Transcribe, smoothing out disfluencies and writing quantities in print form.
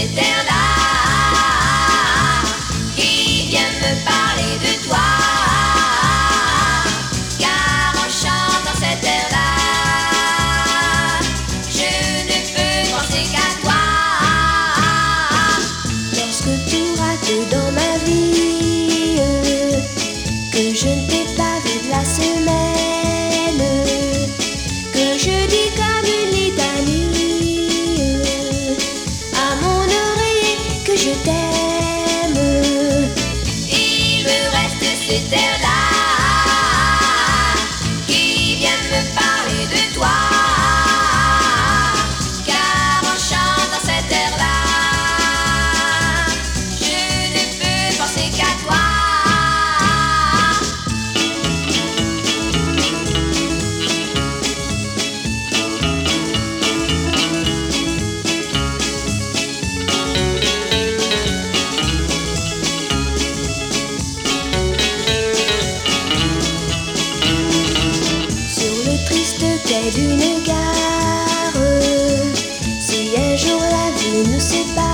cet air-là qui vient me parler de toi. Car en chantant cet air-là, je ne peux penser qu'à toi. Lorsque tout rate dans ma vie, que je ne t'ai pas vu de la semaine, que je dis comme une litanie à mon oreiller que je t'aime, Il me reste cet air-là qui vient me parler de toi. Car en chantant cet air-là, je ne peux penser qu'à toi. sur le triste quai d'une gare. Si un jour la vie nous sépare,